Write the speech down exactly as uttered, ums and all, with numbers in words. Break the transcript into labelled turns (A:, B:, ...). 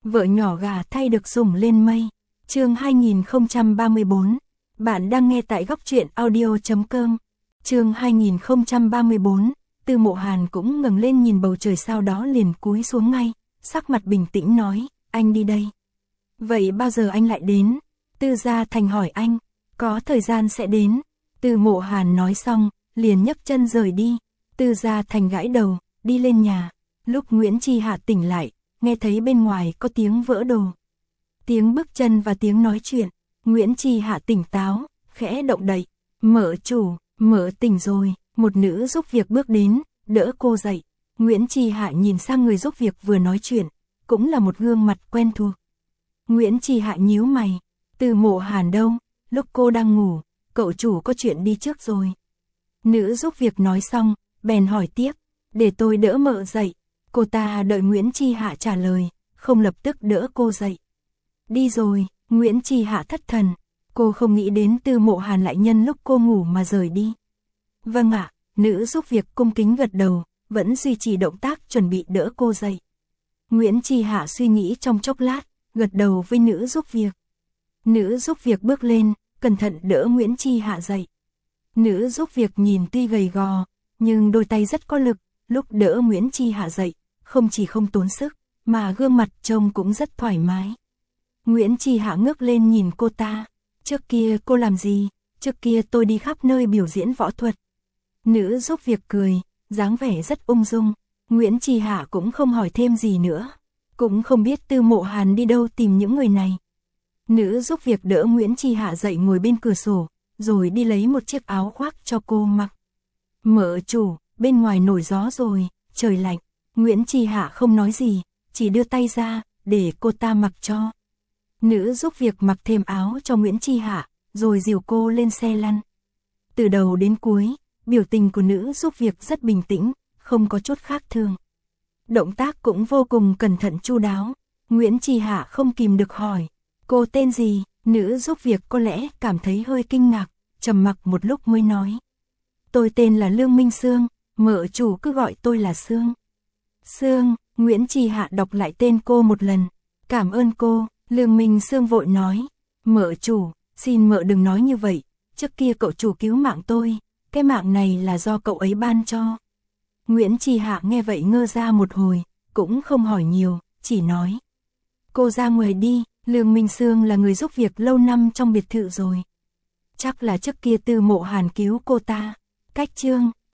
A: Vợ nhỏ gà thay được sủng lên mây. Chương hai nghìn không trăm ba mươi bốn. Bạn đang nghe tại góc truyện audio chấm com. Chương hai nghìn không trăm ba mươi bốn. Tư Mộ Hàn cũng ngẩng lên nhìn bầu trời, sau đó liền cúi xuống ngay, sắc mặt bình tĩnh nói, anh đi đây. Vậy bao giờ anh lại đến? Tư Gia Thành hỏi anh. Có thời gian sẽ đến. Tư Mộ Hàn nói xong, liền nhấc chân rời đi. Tư Gia Thành gãi đầu, đi lên nhà. Lúc Nguyễn Chi Hạ tỉnh lại, nghe thấy bên ngoài có tiếng vỡ đồ. Tiếng bước chân và tiếng nói chuyện. Nguyễn Chi Hạ tỉnh táo, khẽ động đậy. Mợ chủ, mợ tỉnh rồi. Một nữ giúp việc bước đến, đỡ cô dậy. Nguyễn Chi Hạ nhìn sang người giúp việc vừa nói chuyện, cũng là một gương mặt quen thuộc. Nguyễn Chi Hạ nhíu mày. Tư Mộ Hàn đâu? Lúc cô đang ngủ, cậu chủ có chuyện đi trước rồi. Nữ giúp việc nói xong, bèn hỏi tiếp, để tôi đỡ mợ dậy. Cô ta đợi Nguyễn Chi Hạ trả lời, không lập tức đỡ cô dậy. Đi rồi. Nguyễn Chi Hạ thất thần, cô không nghĩ đến Tư Mộ Hàn lại nhân lúc cô ngủ mà rời đi. Vâng ạ, nữ giúp việc cung kính gật đầu, vẫn duy trì động tác chuẩn bị đỡ cô dậy. Nguyễn Chi Hạ suy nghĩ trong chốc lát, gật đầu với nữ giúp việc. Nữ giúp việc bước lên, cẩn thận đỡ Nguyễn Chi Hạ dậy. Nữ giúp việc nhìn tuy gầy gò, nhưng đôi tay rất có lực, lúc đỡ Nguyễn Chi Hạ dậy, không chỉ không tốn sức, mà gương mặt trông cũng rất thoải mái. Nguyễn Chi Hạ ngước lên nhìn cô ta. Trước kia cô làm gì? Trước kia tôi đi khắp nơi biểu diễn võ thuật. Nữ giúp việc cười, dáng vẻ rất ung dung. Nguyễn Chi Hạ cũng không hỏi thêm gì nữa. Cũng không biết Tư Mộ Hàn đi đâu tìm những người này. Nữ giúp việc đỡ Nguyễn Chi Hạ dậy ngồi bên cửa sổ, rồi đi lấy một chiếc áo khoác cho cô mặc. Mợ chủ, bên ngoài nổi gió rồi, trời lạnh. Nguyễn Chi Hạ không nói gì, chỉ đưa tay ra, để cô ta mặc cho. Nữ giúp việc mặc thêm áo cho Nguyễn Chi Hạ, rồi dìu cô lên xe lăn. Từ đầu đến cuối, biểu tình của nữ giúp việc rất bình tĩnh, không có chút khác thường. Động tác cũng vô cùng cẩn thận chu đáo. Nguyễn Chi Hạ không kìm được hỏi, cô tên gì? Nữ giúp việc có lẽ cảm thấy hơi kinh ngạc, trầm mặc một lúc mới nói. Tôi tên là Lương Minh Sương, mợ chủ cứ gọi tôi là Sương. Sương, Nguyễn Chi Hạ đọc lại tên cô một lần. Cảm ơn cô. Lương Minh Sương vội nói, mợ chủ, xin mợ đừng nói như vậy, trước kia cậu chủ cứu mạng tôi, cái mạng này là do cậu ấy ban cho. Nguyễn Chi Hạ nghe vậy ngơ ra một hồi, cũng không hỏi nhiều, chỉ nói. Cô ra ngoài đi, Lương Minh Sương là người giúp việc lâu năm trong biệt thự rồi. Chắc là trước kia Tư Mộ Hàn cứu cô ta. Cách chương,